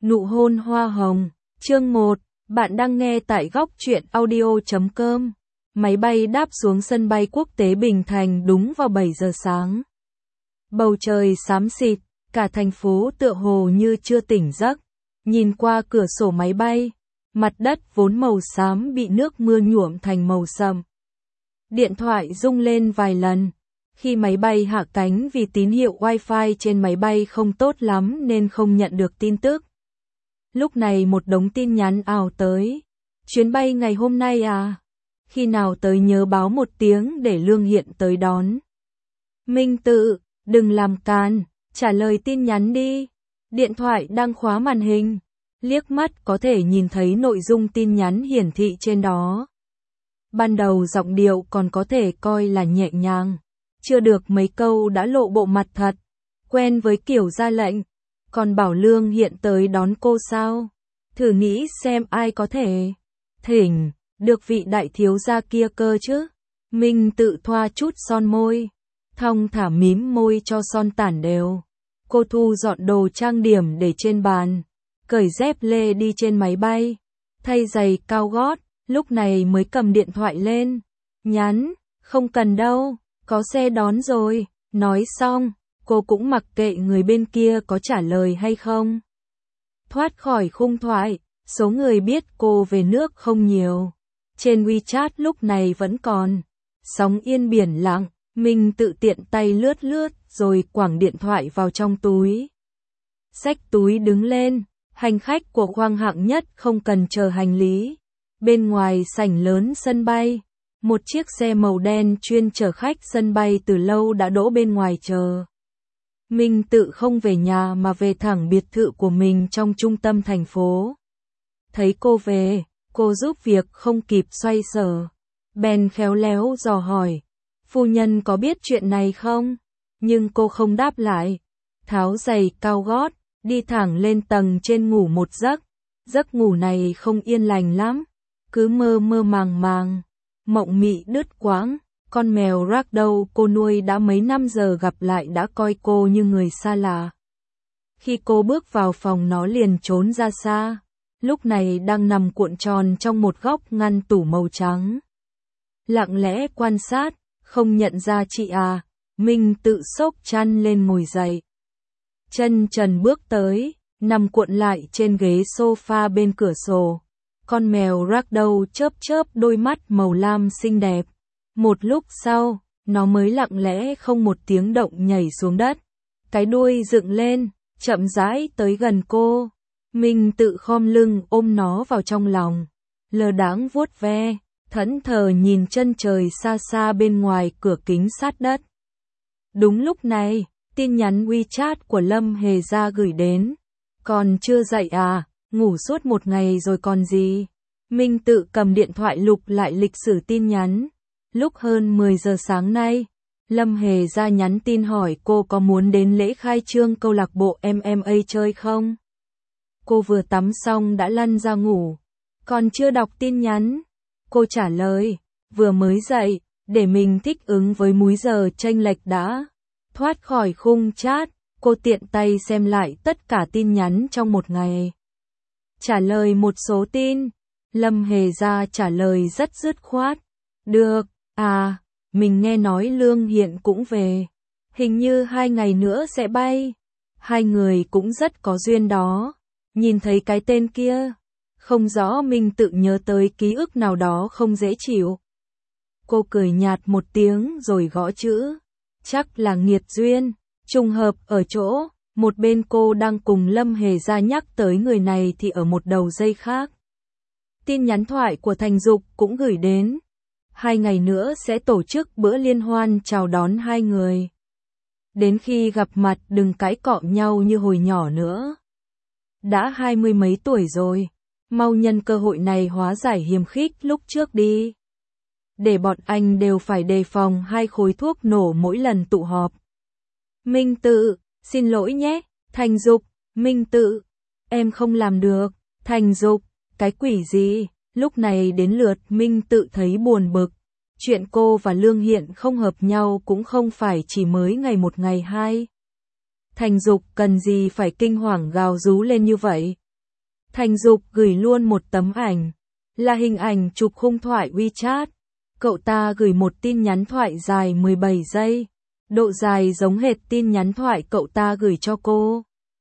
Nụ hôn hoa hồng, chương 1, bạn đang nghe tại góc truyện audio.com. Máy bay đáp xuống sân bay quốc tế Bình Thành đúng vào 7 giờ sáng. Bầu trời xám xịt, cả thành phố tựa hồ như chưa tỉnh giấc. Nhìn qua cửa sổ máy bay, mặt đất vốn màu xám bị nước mưa nhuộm thành màu sậm. Điện thoại rung lên vài lần. Khi máy bay hạ cánh vì tín hiệu Wi-Fi trên máy bay không tốt lắm nên không nhận được tin tức. Lúc này một đống tin nhắn ào tới. Chuyến bay ngày hôm nay à? Khi nào tới nhớ báo một tiếng để Lương Hiện tới đón. Minh Tự, đừng làm càn, trả lời tin nhắn đi. Điện thoại đang khóa màn hình. Liếc mắt có thể nhìn thấy nội dung tin nhắn hiển thị trên đó. Ban đầu giọng điệu còn có thể coi là nhẹ nhàng. Chưa được mấy câu đã lộ bộ mặt thật. Quen với kiểu ra lệnh. Còn bảo Lương Hiện tới đón cô sao? Thử nghĩ xem ai có thể thỉnh được vị đại thiếu gia kia cơ chứ. Minh Tự thoa chút son môi, thong thả mím môi cho son tản đều. Cô thu dọn đồ trang điểm để trên bàn, cởi dép lê đi trên máy bay, thay giày cao gót, lúc này mới cầm điện thoại lên. Nhắn, không cần đâu, có xe đón rồi. Nói xong, cô cũng mặc kệ người bên kia có trả lời hay không. Thoát khỏi khung thoại, số người biết cô về nước không nhiều. Trên WeChat lúc này vẫn còn sóng yên biển lặng. Mình tự tiện tay lướt lướt rồi quẳng điện thoại vào trong túi. Xách túi đứng lên, hành khách của khoang hạng nhất không cần chờ hành lý. Bên ngoài sảnh lớn sân bay, một chiếc xe màu đen chuyên chở khách sân bay từ lâu đã đỗ bên ngoài chờ. Minh Tự không về nhà mà về thẳng biệt thự của mình trong trung tâm thành phố. Thấy cô về, cô giúp việc không kịp xoay sở. Bèn khéo léo dò hỏi, phu nhân có biết chuyện này không? Nhưng cô không đáp lại. Tháo giày cao gót, đi thẳng lên tầng trên ngủ một giấc. Giấc ngủ này không yên lành lắm, cứ mơ mơ màng màng, mộng mị đứt quãng. Con mèo Ragdoll cô nuôi đã mấy năm giờ gặp lại đã coi cô như người xa lạ. Khi cô bước vào phòng nó liền trốn ra xa, lúc này đang nằm cuộn tròn trong một góc ngăn tủ màu trắng. Lặng lẽ quan sát, không nhận ra chị à. Minh Tự xốc chăn lên ngồi dậy. Chân trần bước tới, nằm cuộn lại trên ghế sofa bên cửa sổ. Con mèo Ragdoll chớp chớp đôi mắt màu lam xinh đẹp. Một lúc sau, nó mới lặng lẽ không một tiếng động nhảy xuống đất. Cái đuôi dựng lên, chậm rãi tới gần cô. Minh Tự khom lưng ôm nó vào trong lòng. Lơ đãng vuốt ve, thẫn thờ nhìn chân trời xa xa bên ngoài cửa kính sát đất. Đúng lúc này, tin nhắn WeChat của Lâm Hề Gia gửi đến. Còn chưa dậy à, ngủ suốt một ngày rồi còn gì. Minh Tự cầm điện thoại lục lại lịch sử tin nhắn. Lúc hơn 10 giờ sáng nay, Lâm Hề Gia nhắn tin hỏi cô có muốn đến lễ khai trương câu lạc bộ MMA chơi không? Cô vừa tắm xong đã lăn ra ngủ, còn chưa đọc tin nhắn. Cô trả lời, vừa mới dậy, để mình thích ứng với múi giờ chênh lệch đã. Thoát khỏi khung chat, cô tiện tay xem lại tất cả tin nhắn trong một ngày. Trả lời một số tin, Lâm Hề Gia trả lời rất dứt khoát. Được, à, mình nghe nói Lương Hiện cũng về. Hình như 2 ngày nữa sẽ bay. Hai người cũng rất có duyên đó. Nhìn thấy cái tên kia, không rõ Minh Tự nhớ tới ký ức nào đó không dễ chịu. Cô cười nhạt một tiếng rồi gõ chữ. Chắc là nghiệt duyên, trùng hợp ở chỗ, một bên cô đang cùng Lâm Hề Gia nhắc tới người này thì ở một đầu dây khác. Tin nhắn thoại của Thành Dục cũng gửi đến. 2 ngày nữa sẽ tổ chức bữa liên hoan chào đón hai người. Đến khi gặp mặt đừng cãi cọ nhau như hồi nhỏ nữa. Đã 20 mấy tuổi rồi, mau nhân cơ hội này hóa giải hiềm khích lúc trước đi. Để bọn anh đều phải đề phòng 2 khối thuốc nổ mỗi lần tụ họp. Minh Tự, xin lỗi nhé. Thành Dục, Minh Tự, em không làm được. Thành Dục, cái quỷ gì? Lúc này đến lượt Minh Tự thấy buồn bực. Chuyện cô và Lương Hiện không hợp nhau cũng không phải chỉ mới ngày một ngày hai. Thành Dục cần gì phải kinh hoàng gào rú lên như vậy. Thành Dục gửi luôn một tấm ảnh, là hình ảnh chụp khung thoại WeChat. Cậu ta gửi một tin nhắn thoại dài 17 giây, độ dài giống hệt tin nhắn thoại cậu ta gửi cho cô.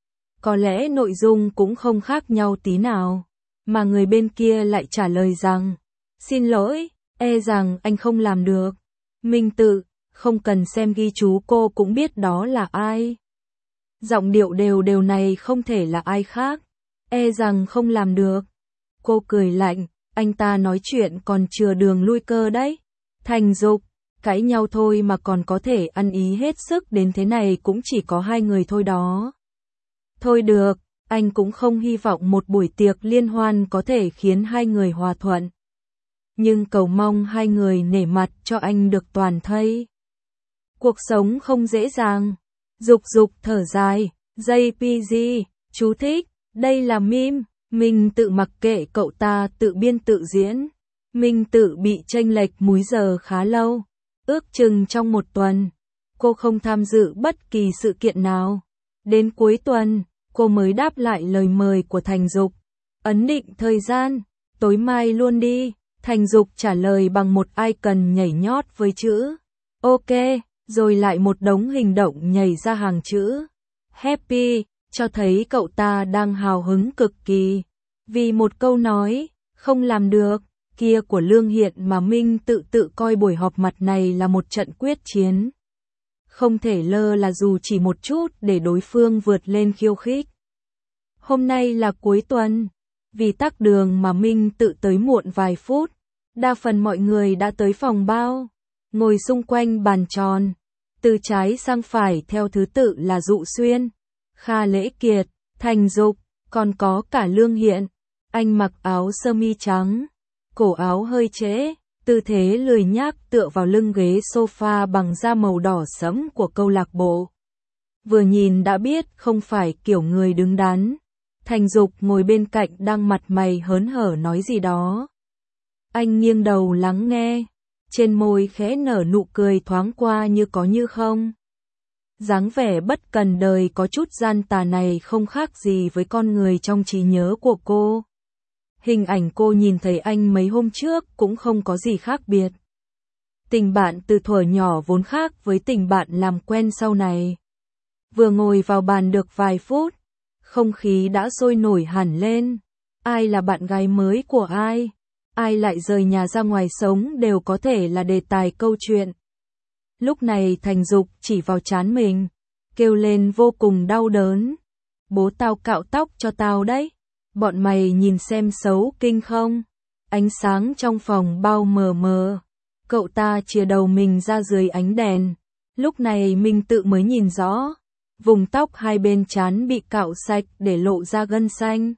Có lẽ nội dung cũng không khác nhau tí nào, mà người bên kia lại trả lời rằng, xin lỗi, rằng anh không làm được. Minh Tự, không cần xem ghi chú cô cũng biết đó là ai. Giọng điệu đều đều này không thể là ai khác, rằng không làm được. Cô cười lạnh, anh ta nói chuyện còn chừa đường lui cơ đấy. Thành Dục, cãi nhau thôi mà còn có thể ăn ý hết sức đến thế này cũng chỉ có hai người thôi đó. Thôi được, anh cũng không hy vọng một buổi tiệc liên hoan có thể khiến hai người hòa thuận. Nhưng cầu mong hai người nể mặt cho anh được toàn thây. Cuộc sống không dễ dàng. Dục Dục thở dài, JPG, chú thích, đây là meme. Minh Tự mặc kệ cậu ta tự biên tự diễn. Minh Tự bị chênh lệch múi giờ khá lâu, ước chừng trong một tuần. Cô không tham dự bất kỳ sự kiện nào. Đến cuối tuần, cô mới đáp lại lời mời của Thành Dục. Ấn định thời gian, tối mai luôn đi. Thành Dục trả lời bằng một icon nhảy nhót với chữ OK, rồi lại một đống hình động nhảy ra hàng chữ Happy, cho thấy cậu ta đang hào hứng cực kỳ. Vì một câu nói, không làm được, kia của Lương Hiện mà Minh tự coi buổi họp mặt này là một trận quyết chiến. Không thể lơ là dù chỉ một chút để đối phương vượt lên khiêu khích. Hôm nay là cuối tuần, vì tắc đường mà Minh tự tới muộn vài phút, đa phần mọi người đã tới phòng bao, ngồi xung quanh bàn tròn, từ trái sang phải theo thứ tự là Dụ Xuyên, Kha Lễ Kiệt, Thành Dục, còn có cả Lương Hiện. Anh mặc áo sơ mi trắng, cổ áo hơi trễ, tư thế lười nhác tựa vào lưng ghế sofa bằng da màu đỏ sẫm của câu lạc bộ. Vừa nhìn đã biết không phải kiểu người đứng đắn. Thành Dục ngồi bên cạnh đang mặt mày hớn hở nói gì đó. Anh nghiêng đầu lắng nghe, trên môi khẽ nở nụ cười thoáng qua như có như không. Dáng vẻ bất cần đời có chút gian tà này không khác gì với con người trong trí nhớ của cô. Hình ảnh cô nhìn thấy anh mấy hôm trước cũng không có gì khác biệt. Tình bạn từ thuở nhỏ vốn khác với tình bạn làm quen sau này. Vừa ngồi vào bàn được vài phút, không khí đã sôi nổi hẳn lên. Ai là bạn gái mới của ai? Ai lại rời nhà ra ngoài sống đều có thể là đề tài câu chuyện. Lúc này Thành Dục chỉ vào trán mình, kêu lên vô cùng đau đớn. Bố tao cạo tóc cho tao đấy. Bọn mày nhìn xem xấu kinh không? Ánh sáng trong phòng bao mờ mờ. Cậu ta chìa đầu mình ra dưới ánh đèn. Lúc này mình tự mới nhìn rõ. Vùng tóc hai bên trán bị cạo sạch để lộ ra gân xanh.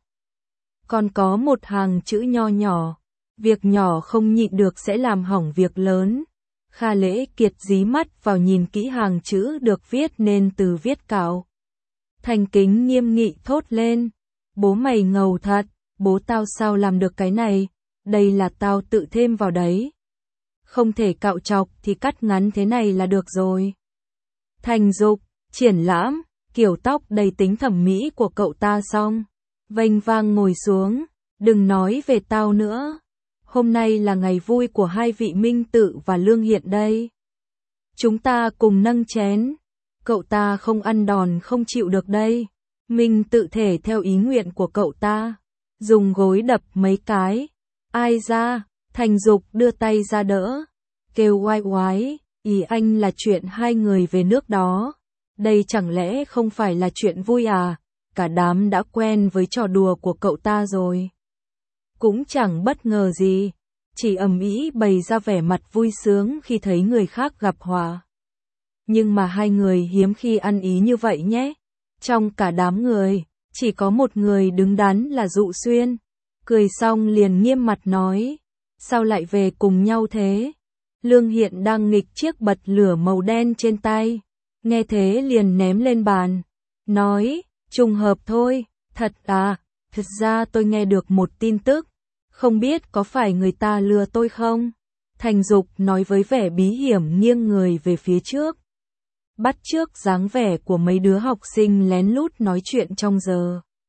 Còn có một hàng chữ nho nhỏ. Việc nhỏ không nhịn được sẽ làm hỏng việc lớn. Kha Lễ Kiệt dí mắt vào nhìn kỹ hàng chữ được viết nên từ viết cạo. Thành Kính nghiêm nghị thốt lên. Bố mày ngầu thật, bố tao sao làm được cái này, đây là tao tự thêm vào đấy. Không thể cạo chọc thì cắt ngắn thế này là được rồi. Thành Dục, triển lãm, kiểu tóc đầy tính thẩm mỹ của cậu ta xong. Vênh vang ngồi xuống, đừng nói về tao nữa. Hôm nay là ngày vui của hai vị Minh Tự và Lương Hiện đây. Chúng ta cùng nâng chén. Cậu ta không ăn đòn không chịu được đây. Minh Tự thể theo ý nguyện của cậu ta, dùng gối đập mấy cái. Ai ra? Thành Dục đưa tay ra đỡ, kêu oai oái, ý anh là chuyện hai người về nước đó. Đây chẳng lẽ không phải là chuyện vui à? Cả đám đã quen với trò đùa của cậu ta rồi. Cũng chẳng bất ngờ gì, chỉ ầm ĩ bày ra vẻ mặt vui sướng khi thấy người khác gặp họa. Nhưng mà hai người hiếm khi ăn ý như vậy nhé. Trong cả đám người, chỉ có một người đứng đắn là Dụ Xuyên. Cười xong liền nghiêm mặt nói, sao lại về cùng nhau thế? Lương Hiện đang nghịch chiếc bật lửa màu đen trên tay. Nghe thế liền ném lên bàn. Nói, trùng hợp thôi, thật à, thật ra tôi nghe được một tin tức. Không biết có phải người ta lừa tôi không? Thành Dục nói với vẻ bí hiểm nghiêng người về phía trước. Bắt chước dáng vẻ của mấy đứa học sinh lén lút nói chuyện trong giờ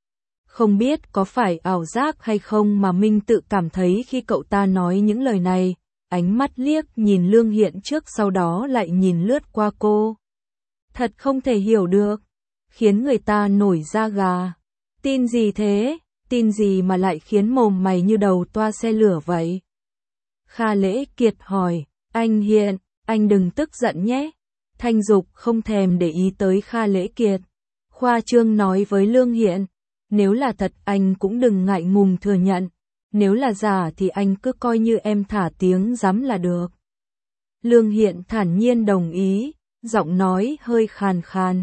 Không biết có phải ảo giác hay không mà Minh Tự cảm thấy khi cậu ta nói những lời này, ánh mắt liếc nhìn Lương Hiện trước sau đó lại nhìn lướt qua cô. Thật không thể hiểu được, khiến người ta nổi da gà. Tin gì thế? Tin gì mà lại khiến mồm mày như đầu toa xe lửa vậy? Kha Lễ Kiệt hỏi, anh Hiện, anh đừng tức giận nhé. Thanh Dục không thèm để ý tới Kha Lễ Kiệt. Khoa trương nói với Lương Hiện, nếu là thật anh cũng đừng ngại ngùng thừa nhận. Nếu là giả thì anh cứ coi như em thả tiếng dám là được. Lương Hiện thản nhiên đồng ý, giọng nói hơi khàn khàn.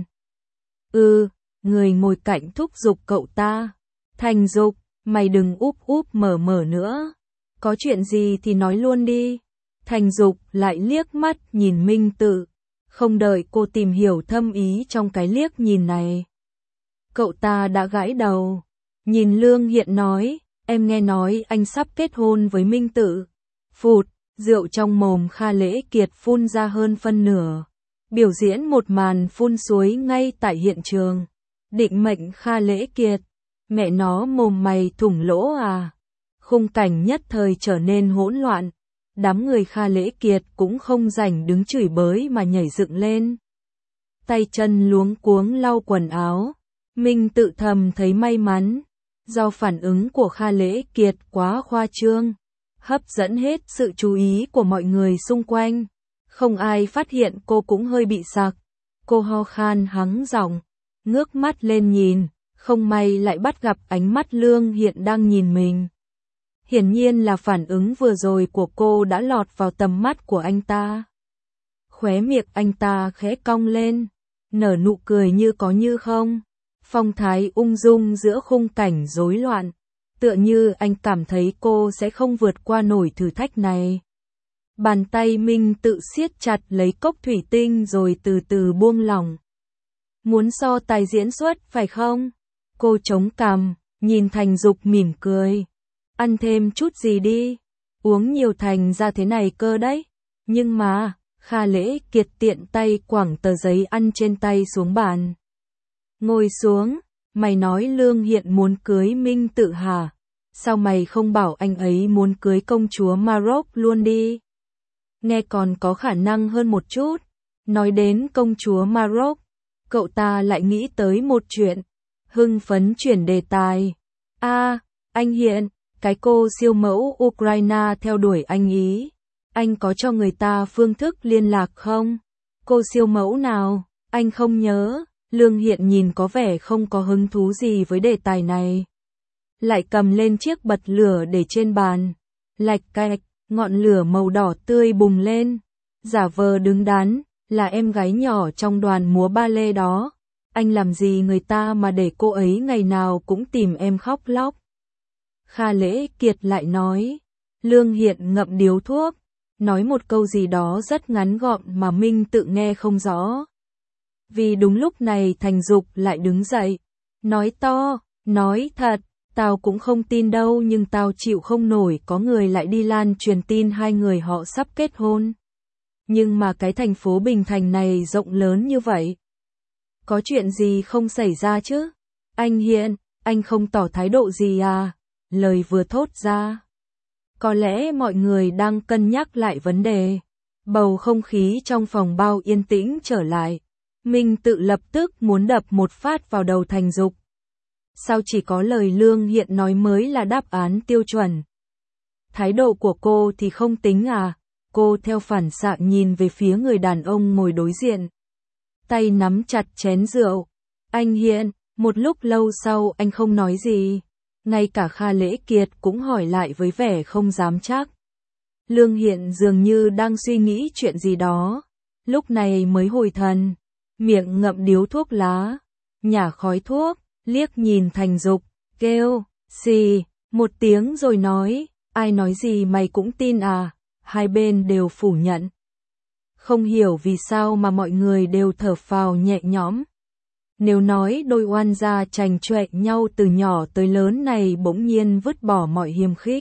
Người ngồi cạnh thúc giục cậu ta. Thành Dục, mày đừng úp úp mở mở nữa. Có chuyện gì thì nói luôn đi. Thành Dục lại liếc mắt nhìn Minh Tự. Không đợi cô tìm hiểu thâm ý trong cái liếc nhìn này. Cậu ta đã gãi đầu. Nhìn Lương Hiện nói, em nghe nói anh sắp kết hôn với Minh Tự. Phụt, rượu trong mồm Kha Lễ Kiệt phun ra hơn phân nửa. Biểu diễn một màn phun suối ngay tại hiện trường. Định mệnh Kha Lễ Kiệt. Mẹ nó mồm mày thủng lỗ à. Khung cảnh nhất thời trở nên hỗn loạn. Đám người Kha Lễ Kiệt cũng không rảnh đứng chửi bới mà nhảy dựng lên. Tay chân luống cuống lau quần áo. Minh Tự thầm thấy may mắn. Do phản ứng của Kha Lễ Kiệt quá khoa trương. Hấp dẫn hết sự chú ý của mọi người xung quanh. Không ai phát hiện cô cũng hơi bị sặc. Cô ho khan hắng giọng, ngước mắt lên nhìn, không may lại bắt gặp ánh mắt Lương Hiện đang nhìn mình. Hiển nhiên là phản ứng vừa rồi của cô đã lọt vào tầm mắt của anh ta. Khóe miệng anh ta khẽ cong lên, nở nụ cười như có như không. Phong thái ung dung giữa khung cảnh rối loạn, tựa như anh cảm thấy cô sẽ không vượt qua nổi thử thách này. Bàn tay Minh Tự siết chặt lấy cốc thủy tinh rồi từ từ buông lỏng. Muốn so tài diễn xuất phải không? Cô chống cằm, nhìn Thành Dục mỉm cười. Ăn thêm chút gì đi, uống nhiều thành ra thế này cơ đấy. Nhưng mà, Kha Lễ Kiệt tiện tay quẳng tờ giấy ăn trên tay xuống bàn. Ngồi xuống, mày nói Lương Hiện muốn cưới Minh Tự hả? Sao mày không bảo anh ấy muốn cưới công chúa Maroc luôn đi? Nghe còn có khả năng hơn một chút. Nói đến công chúa Maroc, cậu ta lại nghĩ tới một chuyện. Hưng phấn chuyển đề tài. Anh Hiện, cái cô siêu mẫu Ukraine theo đuổi anh ý. Anh có cho người ta phương thức liên lạc không? Cô siêu mẫu nào? Anh không nhớ. Lương Hiện nhìn có vẻ không có hứng thú gì với đề tài này. Lại cầm lên chiếc bật lửa để trên bàn. Lạch cạch, ngọn lửa màu đỏ tươi bùng lên. Giả vờ đứng đắn, là em gái nhỏ trong đoàn múa ba lê đó. Anh làm gì người ta mà để cô ấy ngày nào cũng tìm em khóc lóc. Kha Lễ Kiệt lại nói. Lương Hiện ngậm điếu thuốc, nói một câu gì đó rất ngắn gọn mà Minh Tự nghe không rõ. Vì đúng lúc này Thành Dục lại đứng dậy, nói to, nói thật, tao cũng không tin đâu nhưng tao chịu không nổi có người lại đi lan truyền tin hai người họ sắp kết hôn. Nhưng mà cái thành phố Bình Thành này rộng lớn như vậy. Có chuyện gì không xảy ra chứ? Anh Hiện, anh không tỏ thái độ gì à? Lời vừa thốt ra. Có lẽ mọi người đang cân nhắc lại vấn đề. Bầu không khí trong phòng bao yên tĩnh trở lại. Minh Tự lập tức muốn đập một phát vào đầu Thành Dục. Sao chỉ có lời Lương Hiện nói mới là đáp án tiêu chuẩn? Thái độ của cô thì không tính à? Cô theo phản xạ nhìn về phía người đàn ông ngồi đối diện. Tay nắm chặt chén rượu. Anh Hiện, một lúc lâu sau anh không nói gì. Ngay cả Kha Lễ Kiệt cũng hỏi lại với vẻ không dám chắc. Lương Hiện dường như đang suy nghĩ chuyện gì đó. Lúc này mới hồi thần. Miệng ngậm điếu thuốc lá. Nhả khói thuốc. Liếc nhìn Thành Dục. Kêu. Xì. Một tiếng rồi nói. Ai nói gì mày cũng tin à? Hai bên đều phủ nhận. Không hiểu vì sao mà mọi người đều thở phào nhẹ nhõm. Nếu nói đôi oan gia chành choẹ nhau từ nhỏ tới lớn này bỗng nhiên vứt bỏ mọi hiềm khích.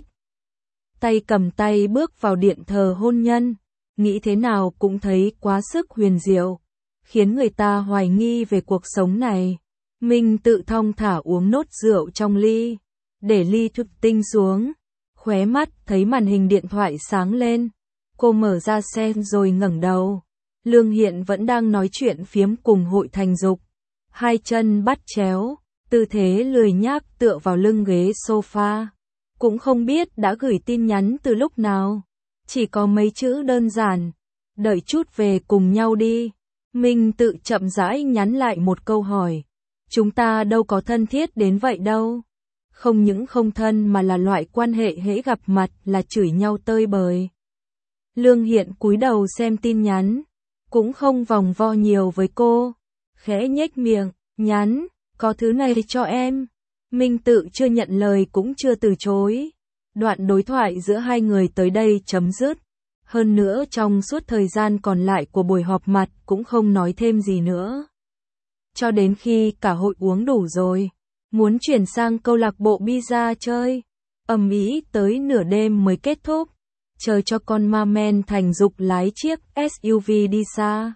Tay cầm tay bước vào điện thờ hôn nhân, nghĩ thế nào cũng thấy quá sức huyền diệu, khiến người ta hoài nghi về cuộc sống này. Minh Tự thong thả uống nốt rượu trong ly, để ly thủy tinh xuống, khóe mắt thấy màn hình điện thoại sáng lên. Cô mở ra xem rồi ngẩng đầu. Lương Hiện vẫn đang nói chuyện phiếm cùng Hội Thành Dục. Hai chân bắt chéo, tư thế lười nhác tựa vào lưng ghế sofa. Cũng không biết đã gửi tin nhắn từ lúc nào. Chỉ có mấy chữ đơn giản. Đợi chút về cùng nhau đi. Minh Tự chậm rãi nhắn lại một câu hỏi. Chúng ta đâu có thân thiết đến vậy đâu. Không những không thân mà là loại quan hệ hễ gặp mặt là chửi nhau tơi bời. Lương Hiện cúi đầu xem tin nhắn, cũng không vòng vo nhiều với cô, khẽ nhếch miệng, nhắn, có thứ này cho em. Minh Tự chưa nhận lời cũng chưa từ chối. Đoạn đối thoại giữa hai người tới đây chấm dứt. Hơn nữa trong suốt thời gian còn lại của buổi họp mặt cũng không nói thêm gì nữa. Cho đến khi cả hội uống đủ rồi, muốn chuyển sang câu lạc bộ pizza chơi, ầm ĩ tới nửa đêm mới kết thúc. Chờ cho con ma men Thành Dục lái chiếc SUV đi xa.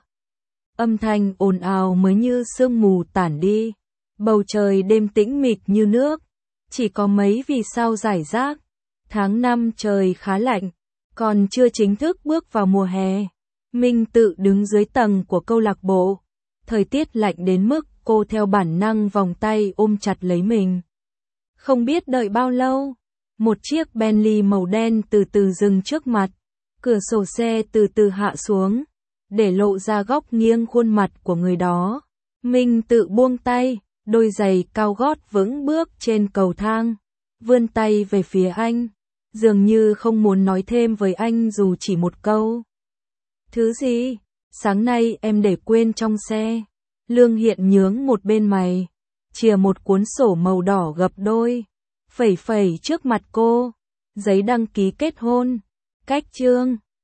Âm thanh ồn ào mới như sương mù tản đi. Bầu trời đêm tĩnh mịch như nước, chỉ có mấy vì sao rải rác. Tháng 5 trời khá lạnh, còn chưa chính thức bước vào mùa hè. Minh Tự đứng dưới tầng của câu lạc bộ. Thời tiết lạnh đến mức cô theo bản năng vòng tay ôm chặt lấy mình. Không biết đợi bao lâu, một chiếc Bentley màu đen từ từ dừng trước mặt. Cửa sổ xe từ từ hạ xuống, để lộ ra góc nghiêng khuôn mặt của người đó. Minh Tự buông tay, đôi giày cao gót vững bước trên cầu thang, vươn tay về phía anh, dường như không muốn nói thêm với anh dù chỉ một câu. Thứ gì? Sáng nay em để quên trong xe. Lương Hiện nhướng một bên mày, chìa một cuốn sổ màu đỏ gập đôi, phẩy phẩy trước mặt cô. Giấy đăng ký kết hôn, cách chương.